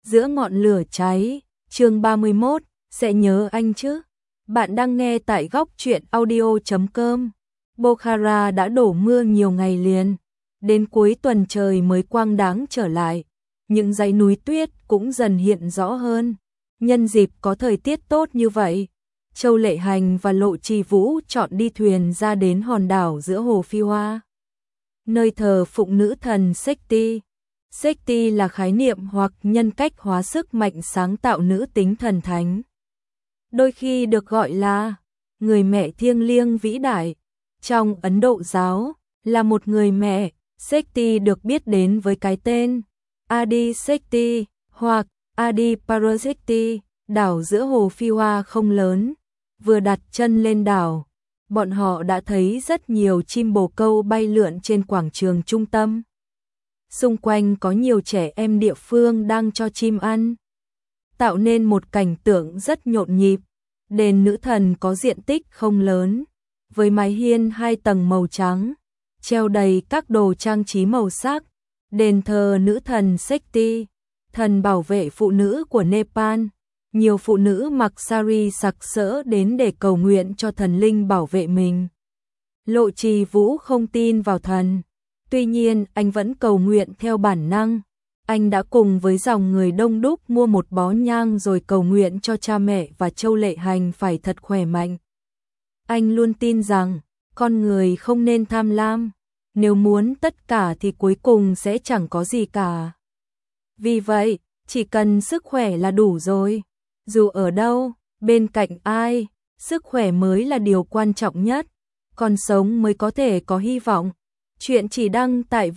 giữa ngọn lửa cháy, chương 31, sẽ nhớ anh chứ. Bạn đang nghe tại góc truyện audio.com. Pokhara đã đổ mưa nhiều ngày liền, đến cuối tuần trời mới quang đáng trở lại. Những dãy núi tuyết cũng dần hiện rõ hơn. Nhân dịp có thời tiết tốt như vậy, Châu Lệ Hành và Lộ Trì Vũ chọn đi thuyền ra đến hòn đảo giữa hồ Phi Hoa, nơi thờ phụng nữ thần Shakti. Shakti là khái niệm hoặc nhân cách hóa sức mạnh sáng tạo nữ tính thần thánh, đôi khi được gọi là người mẹ thiêng liêng vĩ đại. Trong Ấn Độ giáo, là một người mẹ, Shakti được biết đến với cái tên Adi Shakti hoặc Adi Parashakti. Đảo giữa hồ Phi Hoa không lớn, vừa đặt chân lên đảo, bọn họ đã thấy rất nhiều chim bồ câu bay lượn trên quảng trường trung tâm. Xung quanh có nhiều trẻ em địa phương đang cho chim ăn, tạo nên một cảnh tượng rất nhộn nhịp. Đền nữ thần có diện tích không lớn, với mái hiên 2 tầng màu trắng, treo đầy các đồ trang trí màu sắc. Đền thờ nữ thần Shakti, thần bảo vệ phụ nữ của Nepal. Nhiều phụ nữ mặc sari sặc sỡ đến để cầu nguyện cho thần linh bảo vệ mình. Lộ Trì Vũ không tin vào thần, tuy nhiên anh vẫn cầu nguyện theo bản năng. Anh đã cùng với dòng người đông đúc mua một bó nhang rồi cầu nguyện cho cha mẹ và Châu Lệ Hành phải thật khỏe mạnh. Anh luôn tin rằng con người không nên tham lam, nếu muốn tất cả thì cuối cùng sẽ chẳng có gì cả. Vì vậy, chỉ cần sức khỏe là đủ rồi. Dù ở đâu, bên cạnh ai, sức khỏe mới là điều quan trọng nhất, còn sống mới có thể có hy vọng. Chuyện chỉ đăng tại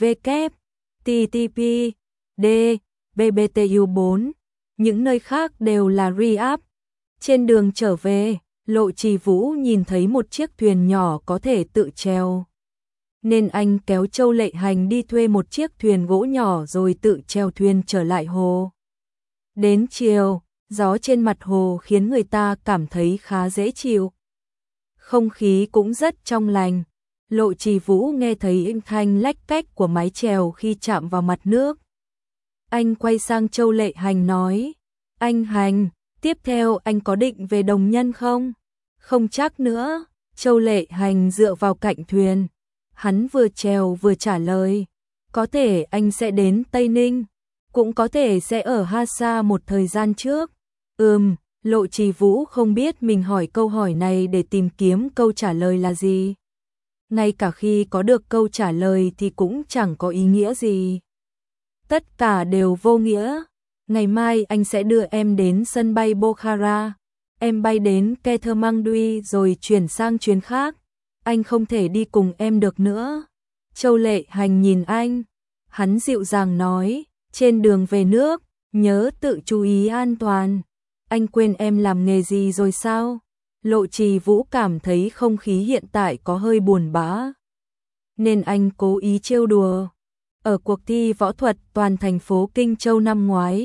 www.ttp.d bbtu4, những nơi khác đều là re-up. Trên đường trở về, Lộ Trì Vũ nhìn thấy một chiếc thuyền nhỏ có thể tự chèo, nên anh kéo Châu Lệ Hành đi thuê một chiếc thuyền gỗ nhỏ rồi tự chèo thuyền trở lại hồ. Đến chiều, gió trên mặt hồ khiến người ta cảm thấy khá dễ chịu. Không khí cũng rất trong lành. Lộ Trì Vũ nghe thấy âm thanh lách cách của mái chèo khi chạm vào mặt nước. Anh quay sang Châu Lệ Hành nói, anh Hành, tiếp theo anh có định về Đồng Nhân không? Không chắc nữa. Châu Lệ Hành dựa vào cạnh thuyền. Hắn vừa chèo vừa trả lời, có thể anh sẽ đến Tây Ninh, cũng có thể sẽ ở Hasa một thời gian trước. Lộ Trì Vũ không biết mình hỏi câu hỏi này để tìm kiếm câu trả lời là gì. Ngay cả khi có được câu trả lời thì cũng chẳng có ý nghĩa gì. Tất cả đều vô nghĩa. Ngày mai anh sẽ đưa em đến sân bay Pokhara. Em bay đến Kathmandu rồi chuyển sang chuyến khác. Anh không thể đi cùng em được nữa. Châu Lệ Hành nhìn anh. Hắn dịu dàng nói, trên đường về nước, nhớ tự chú ý an toàn. Anh quên em làm nghề gì rồi sao? Lộ Trì Vũ cảm thấy không khí hiện tại có hơi buồn bã, nên anh cố ý trêu đùa. Ở cuộc thi võ thuật toàn thành phố Kinh Châu năm ngoái,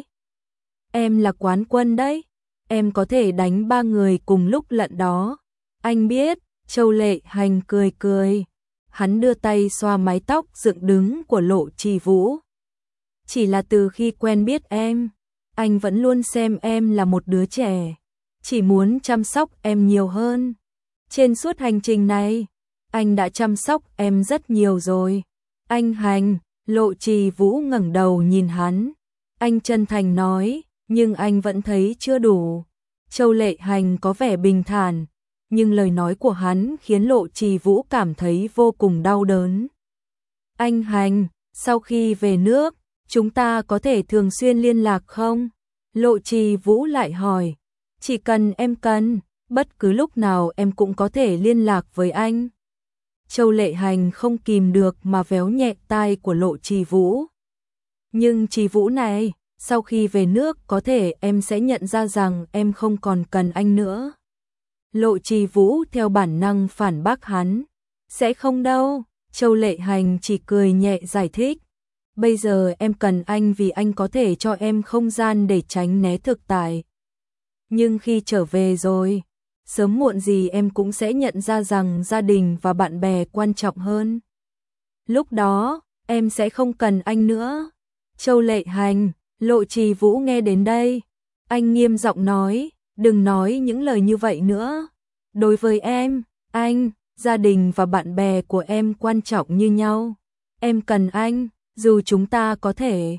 em là quán quân đấy. Em có thể đánh 3 người cùng lúc lận đó. Anh biết. Châu Lệ Hành cười cười. Hắn đưa tay xoa mái tóc dựng đứng của Lộ Trì Vũ. Chỉ là từ khi quen biết em, anh vẫn luôn xem em là một đứa trẻ, chỉ muốn chăm sóc em nhiều hơn. Trên suốt hành trình này, anh đã chăm sóc em rất nhiều rồi. Anh Hành. Lộ Trì Vũ ngẩng đầu nhìn hắn. Anh chân thành nói, nhưng anh vẫn thấy chưa đủ. Châu Lệ Hành có vẻ bình thản, nhưng lời nói của hắn khiến Lộ Trì Vũ cảm thấy vô cùng đau đớn. Anh Hành, sau khi về nước, chúng ta có thể thường xuyên liên lạc không? Lộ Trì Vũ lại hỏi. Chỉ cần em cần, bất cứ lúc nào em cũng có thể liên lạc với anh. Châu Lệ Hành không kìm được mà véo nhẹ tai của Lộ Trì Vũ. Nhưng Trì Vũ này, sau khi về nước có thể em sẽ nhận ra rằng em không còn cần anh nữa. Lộ Trì Vũ theo bản năng phản bác hắn. Sẽ không đâu. Châu Lệ Hành chỉ cười nhẹ giải thích. Bây giờ em cần anh vì anh có thể cho em không gian để tránh né thực tại. Nhưng khi trở về rồi, sớm muộn gì em cũng sẽ nhận ra rằng gia đình và bạn bè quan trọng hơn. Lúc đó, em sẽ không cần anh nữa. Châu Lệ Hành. Lộ Trì Vũ nghe đến đây, anh nghiêm giọng nói, đừng nói những lời như vậy nữa. Đối với em, anh, gia đình và bạn bè của em quan trọng như nhau. Em cần anh, dù chúng ta có thể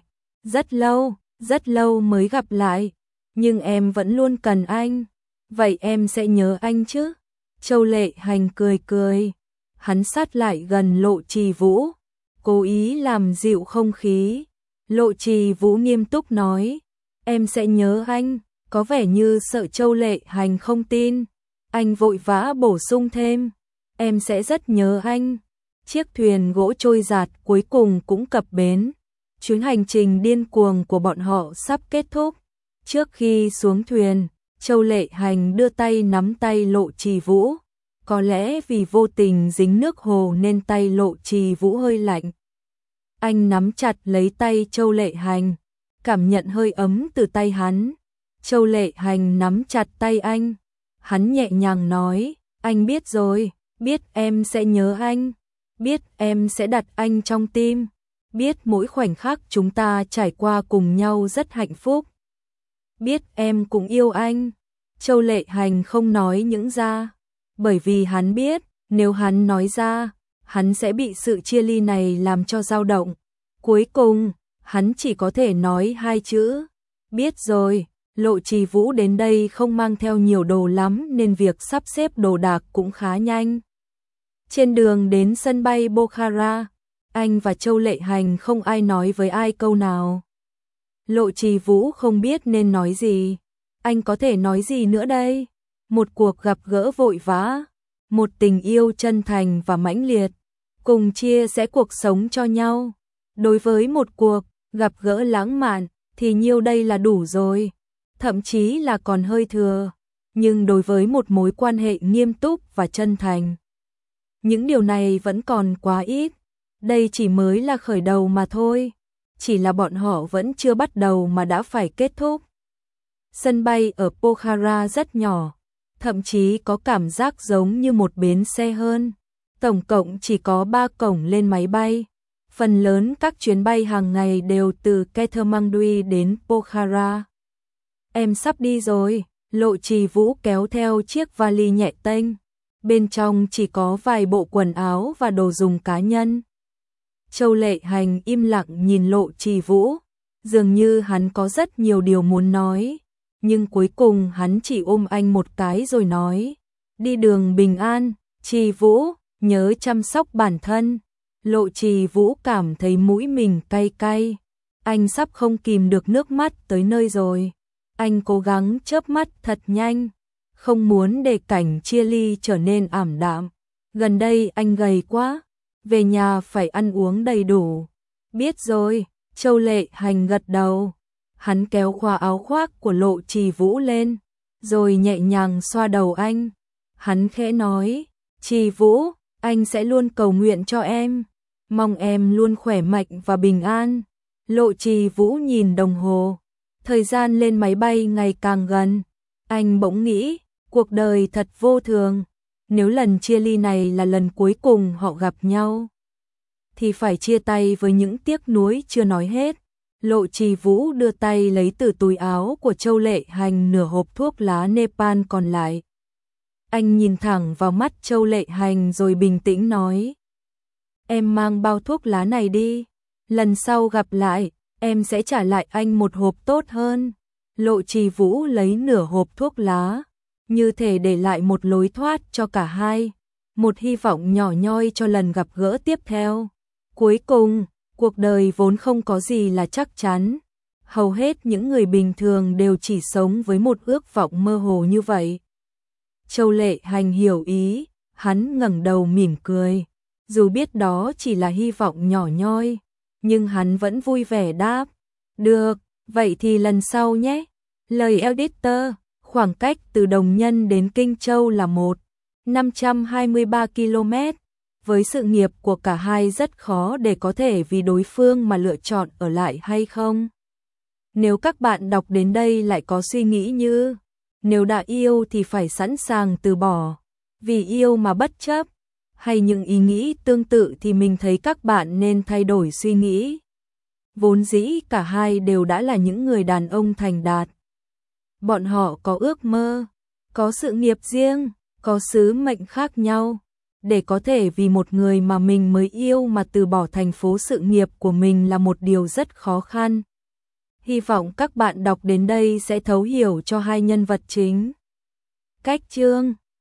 rất lâu mới gặp lại, nhưng em vẫn luôn cần anh. Vậy em sẽ nhớ anh chứ? Châu Lệ Hành cười cười, hắn sát lại gần Lộ Trì Vũ, cố ý làm dịu không khí. Lộ Trì Vũ nghiêm túc nói, em sẽ nhớ anh, có vẻ như sợ Châu Lệ Hành không tin. Anh vội vã bổ sung thêm, em sẽ rất nhớ anh. Chiếc thuyền gỗ trôi giạt cuối cùng cũng cập bến. Chuyến hành trình điên cuồng của bọn họ sắp kết thúc. Trước khi xuống thuyền, Châu Lệ Hành đưa tay nắm tay Lộ Trì Vũ. Có lẽ vì vô tình dính nước hồ nên tay Lộ Trì Vũ hơi lạnh. Anh nắm chặt lấy tay Châu Lệ Hành, cảm nhận hơi ấm từ tay hắn. Châu Lệ Hành nắm chặt tay anh. Hắn nhẹ nhàng nói, anh biết rồi, biết em sẽ nhớ anh, biết em sẽ đặt anh trong tim, biết mỗi khoảnh khắc chúng ta trải qua cùng nhau rất hạnh phúc. Biết em cũng yêu anh. Châu Lệ Hành không nói những ra, bởi vì hắn biết, nếu hắn nói ra, hắn sẽ bị sự chia ly này làm cho dao động. Cuối cùng, hắn chỉ có thể nói hai chữ, biết rồi. Lộ Trì Vũ đến đây không mang theo nhiều đồ lắm nên việc sắp xếp đồ đạc cũng khá nhanh. Trên đường đến sân bay Pokhara, anh và Châu Lệ Hành không ai nói với ai câu nào. Lộ Trì Vũ không biết nên nói gì. Anh có thể nói gì nữa đây? Một cuộc gặp gỡ vội vã, một tình yêu chân thành và mãnh liệt, cùng chia sẻ cuộc sống cho nhau. Đối với một cuộc gặp gỡ lãng mạn thì nhiêu đây là đủ rồi, thậm chí là còn hơi thừa. Nhưng đối với một mối quan hệ nghiêm túc và chân thành, những điều này vẫn còn quá ít. Đây chỉ mới là khởi đầu mà thôi. Chỉ là bọn họ vẫn chưa bắt đầu mà đã phải kết thúc. Sân bay ở Pokhara rất nhỏ, thậm chí có cảm giác giống như một bến xe hơn. Tổng cộng chỉ có 3 cổng lên máy bay. Phần lớn các chuyến bay hàng ngày đều từ Kathmandu đến Pokhara. Em sắp đi rồi, Lộ Trì Vũ kéo theo chiếc vali nhẹ tênh. Bên trong chỉ có vài bộ quần áo và đồ dùng cá nhân. Châu Lệ Hành im lặng nhìn Lộ Trì Vũ, dường như hắn có rất nhiều điều muốn nói, nhưng cuối cùng hắn chỉ ôm anh một cái rồi nói, đi đường bình an, Trì Vũ, nhớ chăm sóc bản thân. Lộ Trì Vũ cảm thấy mũi mình cay cay, anh sắp không kìm được nước mắt tới nơi rồi. Anh cố gắng chớp mắt thật nhanh, không muốn để cảnh chia ly trở nên ảm đạm. Gần đây anh gầy quá, về nhà phải ăn uống đầy đủ. Biết rồi, Châu Lệ Hành gật đầu. Hắn kéo khóa áo khoác của Lộ Trì Vũ lên, rồi nhẹ nhàng xoa đầu anh. Hắn khẽ nói, Trì Vũ, anh sẽ luôn cầu nguyện cho em, mong em luôn khỏe mạnh và bình an. Lộ Trì Vũ nhìn đồng hồ, thời gian lên máy bay ngày càng gần. Anh bỗng nghĩ, cuộc đời thật vô thường. Nếu lần chia ly này là lần cuối cùng họ gặp nhau, thì phải chia tay với những tiếc nuối chưa nói hết. Lộ Trì Vũ đưa tay lấy từ túi áo của Châu Lệ Hành nửa hộp thuốc lá Nepal còn lại. Anh nhìn thẳng vào mắt Châu Lệ Hành rồi bình tĩnh nói, em mang bao thuốc lá này đi, lần sau gặp lại, em sẽ trả lại anh một hộp tốt hơn. Lộ Trì Vũ lấy nửa hộp thuốc lá, như thể để lại một lối thoát cho cả hai, một hy vọng nhỏ nhoi cho lần gặp gỡ tiếp theo. Cuối cùng, cuộc đời vốn không có gì là chắc chắn. Hầu hết những người bình thường đều chỉ sống với một ước vọng mơ hồ như vậy. Châu Lệ Hành hiểu ý, hắn ngẩng đầu mỉm cười. Dù biết đó chỉ là hy vọng nhỏ nhoi, nhưng hắn vẫn vui vẻ đáp, được, vậy thì lần sau nhé. Lời editor, khoảng cách từ Đồng Nhân đến Kinh Châu là 523 km. Với sự nghiệp của cả hai rất khó để có thể vì đối phương mà lựa chọn ở lại hay không. Nếu các bạn đọc đến đây lại có suy nghĩ như, nếu đã yêu thì phải sẵn sàng từ bỏ, vì yêu mà bất chấp, hay những ý nghĩ tương tự thì mình thấy các bạn nên thay đổi suy nghĩ. Vốn dĩ cả hai đều đã là những người đàn ông thành đạt. Bọn họ có ước mơ, có sự nghiệp riêng, có sứ mệnh khác nhau. Để có thể vì một người mà mình mới yêu mà từ bỏ thành phố sự nghiệp của mình là một điều rất khó khăn. Hy vọng các bạn đọc đến đây sẽ thấu hiểu cho hai nhân vật chính. Cách chương